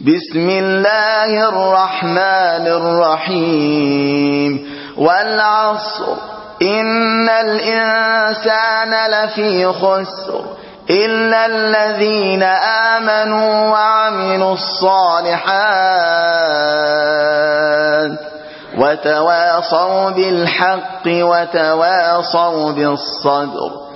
بسم الله الرحمن الرحيم والعصر إن الإنسان لفي خسر إلا الذين آمنوا وعملوا الصالحات وتواصوا بالحق وتواصوا بالصبر